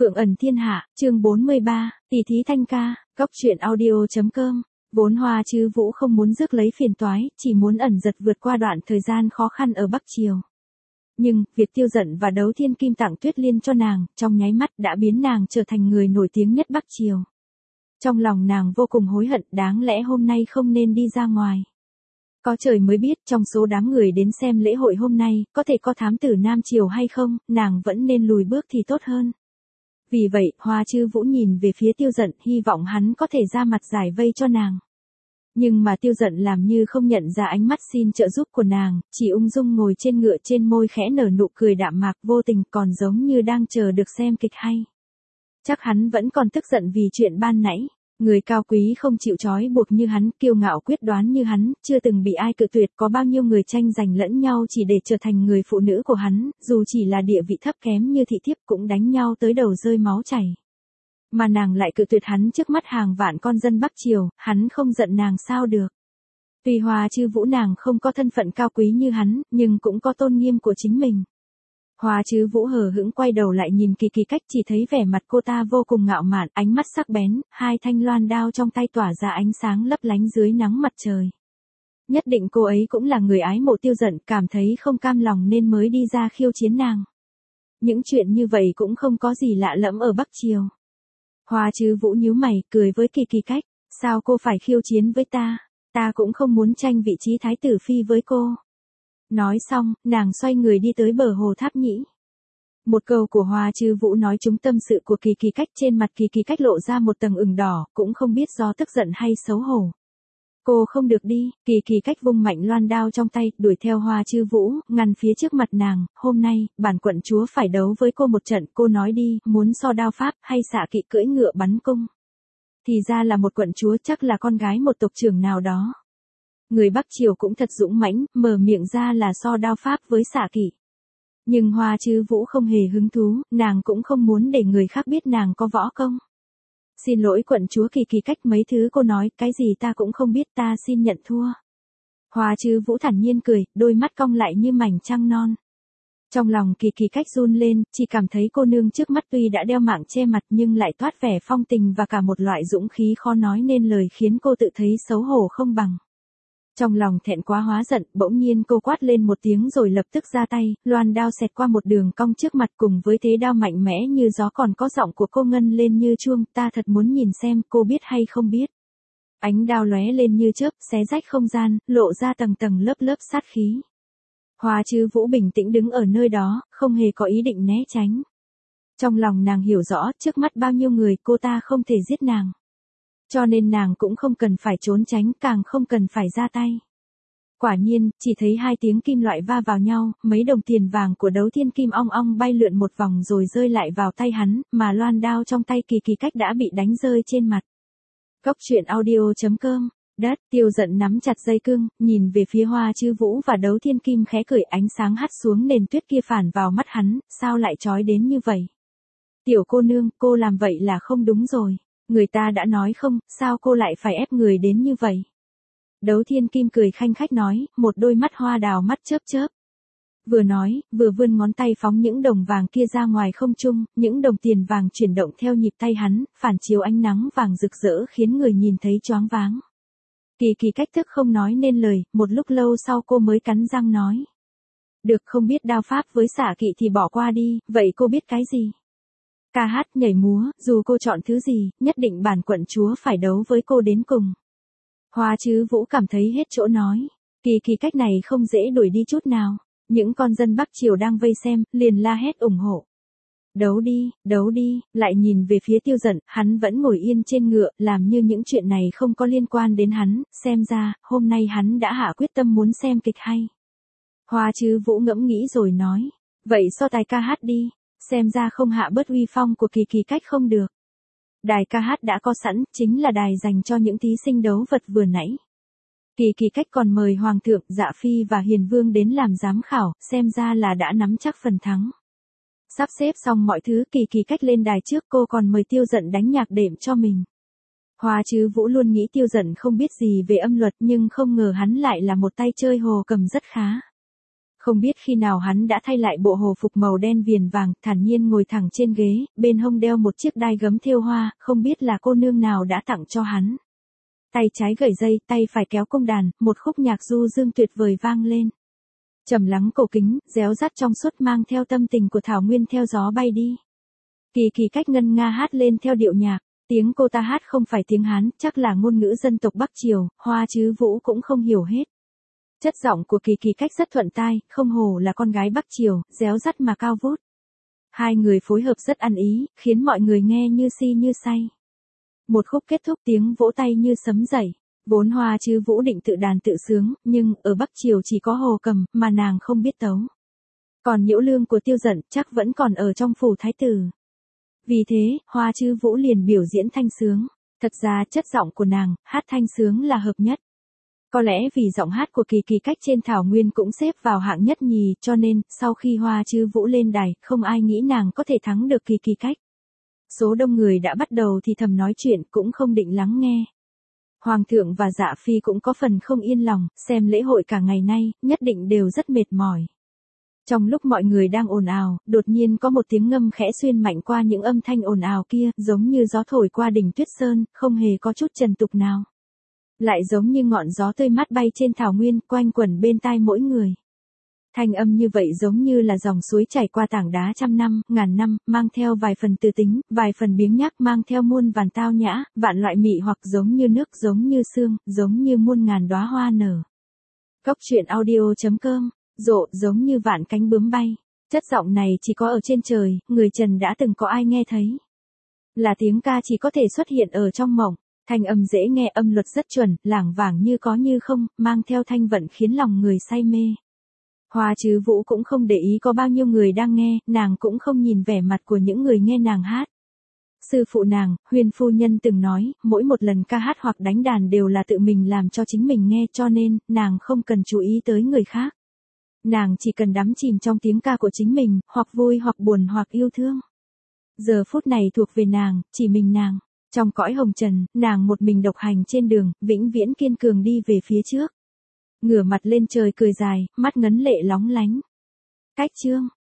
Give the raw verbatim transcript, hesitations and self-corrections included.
Phượng ẩn thiên hạ, chương bốn mươi ba, tỷ thí thanh ca, góc truyện audio.com. Vốn Hoa Chứ Vũ không muốn rước lấy phiền toái, chỉ muốn ẩn giật vượt qua đoạn thời gian khó khăn ở Bắc Triều. Nhưng, việc Tiêu Dận và Đấu Thiên Kim tặng Tuyết Liên cho nàng, trong nháy mắt đã biến nàng trở thành người nổi tiếng nhất Bắc Triều. Trong lòng nàng vô cùng hối hận, đáng lẽ hôm nay không nên đi ra ngoài. Có trời mới biết, trong số đám người đến xem lễ hội hôm nay, có thể có thám tử Nam Triều hay không, nàng vẫn nên lùi bước thì tốt hơn. Vì vậy, Hoa Chứ Vũ nhìn về phía Tiêu Dận, hy vọng hắn có thể ra mặt giải vây cho nàng. Nhưng mà Tiêu Dận làm như không nhận ra ánh mắt xin trợ giúp của nàng, chỉ ung dung ngồi trên ngựa, trên môi khẽ nở nụ cười đạm mạc vô tình, còn giống như đang chờ được xem kịch hay. Chắc hắn vẫn còn tức giận vì chuyện ban nãy. Người cao quý không chịu trói buộc như hắn, kiêu ngạo quyết đoán như hắn, chưa từng bị ai cự tuyệt, có bao nhiêu người tranh giành lẫn nhau chỉ để trở thành người phụ nữ của hắn, dù chỉ là địa vị thấp kém như thị thiếp cũng đánh nhau tới đầu rơi máu chảy. Mà nàng lại cự tuyệt hắn trước mắt hàng vạn con dân Bắc Triều, hắn không giận nàng sao được. Tuy Hoa Chứ Vũ nàng không có thân phận cao quý như hắn, nhưng cũng có tôn nghiêm của chính mình. Hoa Chứ Vũ hờ hững quay đầu lại nhìn Kỳ Kỳ Cách, chỉ thấy vẻ mặt cô ta vô cùng ngạo mạn, ánh mắt sắc bén, hai thanh loan đao trong tay tỏa ra ánh sáng lấp lánh dưới nắng mặt trời. Nhất định cô ấy cũng là người ái mộ Tiêu Dận, cảm thấy không cam lòng nên mới đi ra khiêu chiến nàng. Những chuyện như vậy cũng không có gì lạ lẫm ở Bắc Triều. Hoa Chứ Vũ nhíu mày, cười với Kỳ Kỳ Cách, sao cô phải khiêu chiến với ta, ta cũng không muốn tranh vị trí thái tử phi với cô. Nói xong, nàng xoay người đi tới bờ hồ Tháp Nhĩ. Một câu của Hoa Chứ Vũ nói trúng tâm sự của Kỳ Kỳ Cách, trên mặt Kỳ Kỳ Cách lộ ra một tầng ửng đỏ, cũng không biết do tức giận hay xấu hổ. Cô không được đi, Kỳ Kỳ Cách vung mạnh loan đao trong tay, đuổi theo Hoa Chứ Vũ, ngăn phía trước mặt nàng, hôm nay, bản quận chúa phải đấu với cô một trận, cô nói đi, muốn so đao pháp, hay xạ kỵ cưỡi ngựa bắn cung. Thì ra là một quận chúa, chắc là con gái một tộc trưởng nào đó. Người Bắc Triều cũng thật dũng mãnh, mở miệng ra là so đao pháp với xạ kỵ. Nhưng Hoa Chứ Vũ không hề hứng thú, nàng cũng không muốn để người khác biết nàng có võ công. Xin lỗi quận chúa, Kỳ Kỳ Cách, mấy thứ cô nói, cái gì ta cũng không biết, ta xin nhận thua. Hoa Chứ Vũ thản nhiên cười, đôi mắt cong lại như mảnh trăng non. Trong lòng Kỳ Kỳ Cách run lên, chỉ cảm thấy cô nương trước mắt tuy đã đeo mạng che mặt nhưng lại toát vẻ phong tình và cả một loại dũng khí khó nói nên lời, khiến cô tự thấy xấu hổ không bằng. Trong lòng thẹn quá hóa giận, bỗng nhiên cô quát lên một tiếng rồi lập tức ra tay, loan đao xẹt qua một đường cong trước mặt, cùng với thế đao mạnh mẽ như gió còn có giọng của cô ngân lên như chuông, ta thật muốn nhìn xem cô biết hay không biết. Ánh đao lóe lên như chớp, xé rách không gian, lộ ra tầng tầng lớp lớp sát khí. Hoa Chứ Vũ bình tĩnh đứng ở nơi đó, không hề có ý định né tránh. Trong lòng nàng hiểu rõ, trước mắt bao nhiêu người, cô ta không thể giết nàng. Cho nên nàng cũng không cần phải trốn tránh, càng không cần phải ra tay. Quả nhiên, chỉ thấy hai tiếng kim loại va vào nhau, mấy đồng tiền vàng của Đấu Thiên Kim ong ong bay lượn một vòng rồi rơi lại vào tay hắn, mà loan đao trong tay Kỳ Kỳ Cách đã bị đánh rơi trên mặt. Góc truyện audio.com. Đất, Tiêu Dận nắm chặt dây cương, nhìn về phía Hoa Chứ Vũ và Đấu Thiên Kim khẽ cười, ánh sáng hắt xuống nền tuyết kia phản vào mắt hắn, sao lại chói đến như vậy? Tiểu cô nương, cô làm vậy là không đúng rồi. Người ta đã nói không, sao cô lại phải ép người đến như vậy? Đấu Thiên Kim cười khanh khách nói, một đôi mắt hoa đào mắt chớp chớp. Vừa nói, vừa vươn ngón tay phóng những đồng vàng kia ra ngoài không trung, những đồng tiền vàng chuyển động theo nhịp tay hắn, phản chiếu ánh nắng vàng rực rỡ khiến người nhìn thấy choáng váng. Kỳ Kỳ Cách thức không nói nên lời, một lúc lâu sau cô mới cắn răng nói. Được, không biết đao pháp với xạ kỵ thì bỏ qua đi, vậy cô biết cái gì? Ca hát nhảy múa, dù cô chọn thứ gì, nhất định bản quận chúa phải đấu với cô đến cùng. Hoa Chứ Vũ cảm thấy hết chỗ nói. Kỳ Kỳ Cách này không dễ đuổi đi chút nào. Những con dân Bắc Triều đang vây xem, liền la hét ủng hộ. Đấu đi, đấu đi, lại nhìn về phía Tiêu Dận, hắn vẫn ngồi yên trên ngựa, làm như những chuyện này không có liên quan đến hắn, xem ra, hôm nay hắn đã hạ quyết tâm muốn xem kịch hay. Hoa Chứ Vũ ngẫm nghĩ rồi nói, vậy so tài ca hát đi. Xem ra không hạ bớt uy phong của Kỳ Kỳ Cách không được. Đài ca hát đã có sẵn, chính là đài dành cho những thí sinh đấu vật vừa nãy. Kỳ Kỳ Cách còn mời Hoàng thượng, Dạ Phi và Hiền Vương đến làm giám khảo, xem ra là đã nắm chắc phần thắng. Sắp xếp xong mọi thứ, Kỳ Kỳ Cách lên đài trước, cô còn mời Tiêu Dận đánh nhạc đệm cho mình. Hoa Chứ Vũ luôn nghĩ Tiêu Dận không biết gì về âm luật, nhưng không ngờ hắn lại là một tay chơi hồ cầm rất khá. Không biết khi nào hắn đã thay lại bộ hồ phục màu đen viền vàng, thản nhiên ngồi thẳng trên ghế, bên hông đeo một chiếc đai gấm thêu hoa, không biết là cô nương nào đã tặng cho hắn. Tay trái gẩy dây, tay phải kéo cung đàn, một khúc nhạc du dương tuyệt vời vang lên. Trầm lắng cổ kính, réo rắt trong suốt mang theo tâm tình của Thảo Nguyên theo gió bay đi. Kỳ Kỳ Cách ngân nga hát lên theo điệu nhạc, tiếng cô ta hát không phải tiếng Hán, chắc là ngôn ngữ dân tộc Bắc Triều, Hoa Chứ Vũ cũng không hiểu hết. Chất giọng của Kỳ Kỳ Cách rất thuận tai, không hổ là con gái Bắc Triều, réo rắt mà cao vút. Hai người phối hợp rất ăn ý, khiến mọi người nghe như si như say. Một khúc kết thúc tiếng vỗ tay như sấm dậy. Vốn Hoa Chứ Vũ định tự đàn tự sướng, nhưng ở Bắc Triều chỉ có Hồ Cầm, mà nàng không biết tấu. Còn nhiễu lương của Tiêu Dận chắc vẫn còn ở trong phủ thái tử. Vì thế, Hoa Chứ Vũ liền biểu diễn thanh sướng. Thật ra chất giọng của nàng, hát thanh sướng là hợp nhất. Có lẽ vì giọng hát của Kỳ Kỳ Cách trên Thảo Nguyên cũng xếp vào hạng nhất nhì, cho nên, sau khi Hoa Chứ Vũ lên đài, không ai nghĩ nàng có thể thắng được Kỳ Kỳ Cách. Số đông người đã bắt đầu thì thầm nói chuyện, cũng không định lắng nghe. Hoàng thượng và Dạ Phi cũng có phần không yên lòng, xem lễ hội cả ngày nay, nhất định đều rất mệt mỏi. Trong lúc mọi người đang ồn ào, đột nhiên có một tiếng ngâm khẽ xuyên mạnh qua những âm thanh ồn ào kia, giống như gió thổi qua đỉnh Tuyết Sơn, không hề có chút trần tục nào. Lại giống như ngọn gió tươi mát bay trên thảo nguyên, quanh quẩn bên tai mỗi người. Thanh âm như vậy giống như là dòng suối chảy qua tảng đá trăm năm, ngàn năm, mang theo vài phần tư tính, vài phần biếng nhác, mang theo muôn vàn tao nhã, vạn loại mị hoặc giống như nước, giống như sương, giống như muôn ngàn đóa hoa nở. Cốc truyện audio chấm com, rộ giống như vạn cánh bướm bay. Chất giọng này chỉ có ở trên trời, người trần đã từng có ai nghe thấy. Là tiếng ca chỉ có thể xuất hiện ở trong mộng. Thanh âm dễ nghe, âm luật rất chuẩn, lảng vảng như có như không, mang theo thanh vận khiến lòng người say mê. Hoa Chứ Vũ cũng không để ý có bao nhiêu người đang nghe, nàng cũng không nhìn vẻ mặt của những người nghe nàng hát. Sư phụ nàng, Huyền phu nhân từng nói, mỗi một lần ca hát hoặc đánh đàn đều là tự mình làm cho chính mình nghe, cho nên, nàng không cần chú ý tới người khác. Nàng chỉ cần đắm chìm trong tiếng ca của chính mình, hoặc vui hoặc buồn hoặc yêu thương. Giờ phút này thuộc về nàng, chỉ mình nàng. Trong cõi hồng trần, nàng một mình độc hành trên đường, vĩnh viễn kiên cường đi về phía trước. Ngửa mặt lên trời cười dài, mắt ngấn lệ lóng lánh. Cách chương